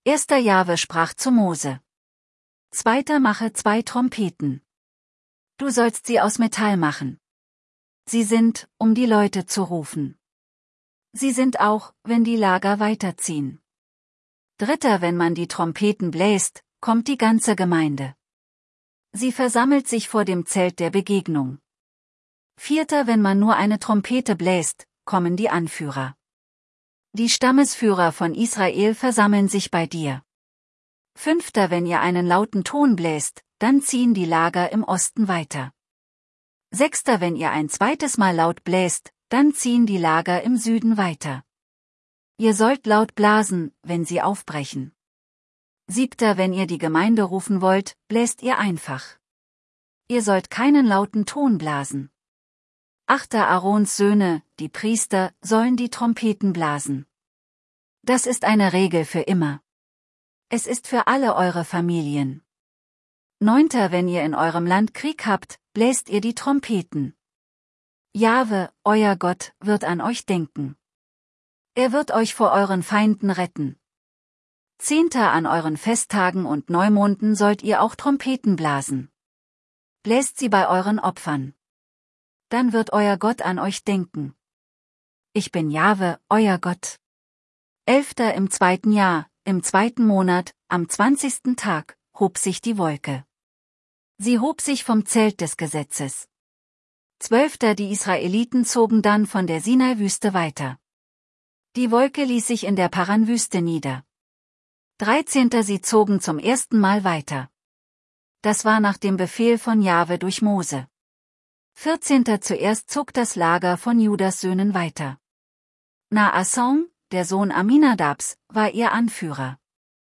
Erster Jahwe sprach zu Mose. Zweiter mache 2 Trompeten. Du sollst sie aus Metall machen. Sie sind, um die Leute zu rufen. Sie sind auch, wenn die Lager weiterziehen. Dritter, wenn man die Trompeten bläst, kommt die ganze Gemeinde. Sie versammelt sich vor dem Zelt der Begegnung. Vierter, wenn man nur eine Trompete bläst, kommen die Anführer. Die Stammesführer von Israel versammeln sich bei dir. Fünfter, wenn ihr einen lauten Ton bläst, dann ziehen die Lager im Osten weiter. Sechster, wenn ihr ein zweites Mal laut bläst, dann ziehen die Lager im Süden weiter. Ihr sollt laut blasen, wenn sie aufbrechen. Siebter, wenn ihr die Gemeinde rufen wollt, bläst ihr einfach. Ihr sollt keinen lauten Ton blasen. Achter, Aarons Söhne, die Priester, sollen die Trompeten blasen. Das ist eine Regel für immer. Es ist für alle eure Familien. Neunter, wenn ihr in eurem Land Krieg habt, bläst ihr die Trompeten. Jahwe, euer Gott, wird an euch denken. Er wird euch vor euren Feinden retten. Zehnter, an euren Festtagen und Neumonden sollt ihr auch Trompeten blasen. Bläst sie bei euren Opfern. Dann wird euer Gott an euch denken. Ich bin Jahwe, euer Gott. 11. im 2. Jahr, im 2. Monat, am 20. Tag, hob sich die Wolke. Sie hob sich vom Zelt des Gesetzes. 12. Die Israeliten zogen dann von der Sinai-Wüste weiter. Die Wolke ließ sich in der Paran-Wüste nieder. 13. Sie zogen zum ersten Mal weiter. Das war nach dem Befehl von Jahwe durch Mose. 14. Zuerst zog das Lager von Judas Söhnen weiter. Naasson, der Sohn Aminadabs, war ihr Anführer.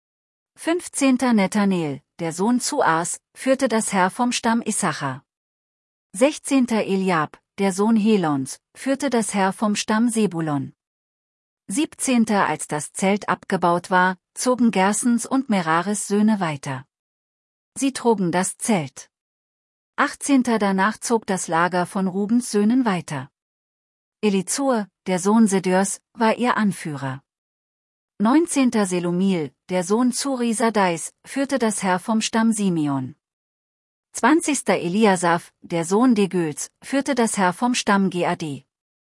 15. Nethanel, der Sohn Zuas, führte das Heer vom Stamm Issachar. 16. Eliab, der Sohn Helons, führte das Heer vom Stamm Sebulon. 17. Als das Zelt abgebaut war, zogen Gersons und Meraris Söhne weiter. Sie trugen das Zelt. 18. Danach zog das Lager von Rubens Söhnen weiter. Elizur, der Sohn Sedeurs, war ihr Anführer. 19. Selumil, der Sohn Zuri-Sadais, führte das Heer vom Stamm Simeon. 20. Eliasaph, der Sohn Degüls, führte das Heer vom Stamm Gad.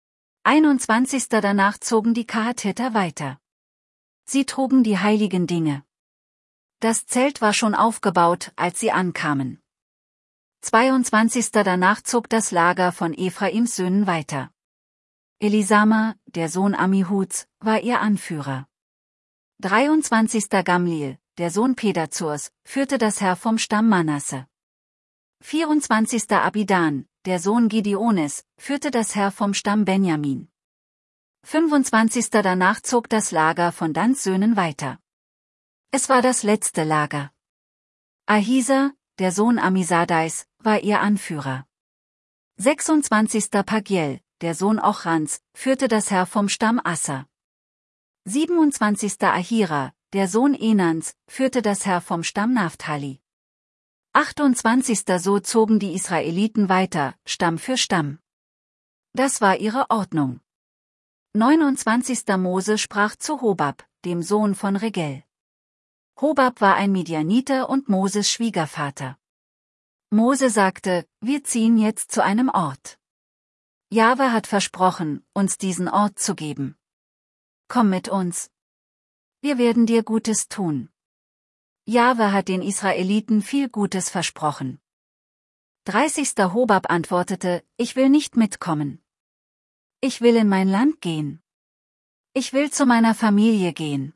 21. Danach zogen die Kahatiter weiter. Sie trugen die heiligen Dinge. Das Zelt war schon aufgebaut, als sie ankamen. 22. Danach zog das Lager von Ephraims Söhnen weiter. Elisama, der Sohn Ammihuds, war ihr Anführer. 23. Gamliel, der Sohn Pedazurs, führte das Heer vom Stamm Manasse. 24. Abidan, der Sohn Gideones, führte das Heer vom Stamm Benjamin. 25. Danach zog das Lager von Dans Söhnen weiter. Es war das letzte Lager. Ahisa, der Sohn Amisadais, war ihr Anführer. 26. Pagiel, der Sohn Ochrans, führte das Heer vom Stamm Asser. 27. Ahira, der Sohn Enans, führte das Heer vom Stamm Naphtali. 28. So zogen die Israeliten weiter, Stamm für Stamm. Das war ihre Ordnung. 29. Mose sprach zu Hobab, dem Sohn von Regel. Hobab war ein Midianiter und Moses Schwiegervater. Mose sagte, wir ziehen jetzt zu einem Ort. Jahwe hat versprochen, uns diesen Ort zu geben. Komm mit uns. Wir werden dir Gutes tun. Jahwe hat den Israeliten viel Gutes versprochen. 30. Hobab antwortete, ich will nicht mitkommen. Ich will in mein Land gehen. Ich will zu meiner Familie gehen.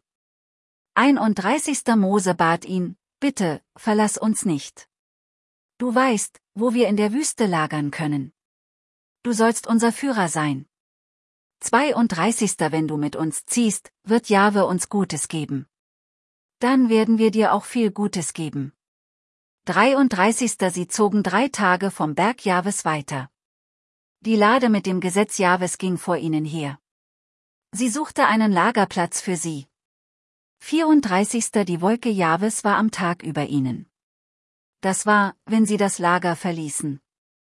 31. Mose bat ihn, bitte, verlass uns nicht. Du weißt, wo wir in der Wüste lagern können. Du sollst unser Führer sein. 32. Wenn du mit uns ziehst, wird Jahwe uns Gutes geben. Dann werden wir dir auch viel Gutes geben. 33. Sie zogen 3 Tage vom Berg Jahwes weiter. Die Lade mit dem Gesetz Jahwes ging vor ihnen her. Sie suchte einen Lagerplatz für sie. 34. Die Wolke Jahwes war am Tag über ihnen. Das war, wenn sie das Lager verließen.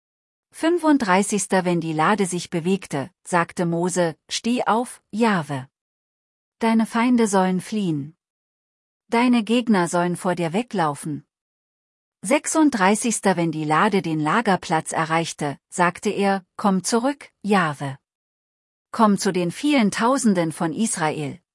35. Wenn die Lade sich bewegte, sagte Mose, steh auf, Jahwe. Deine Feinde sollen fliehen. Deine Gegner sollen vor dir weglaufen. 36. Wenn die Lade den Lagerplatz erreichte, sagte er, komm zurück, Jahwe. Komm zu den vielen Tausenden von Israel.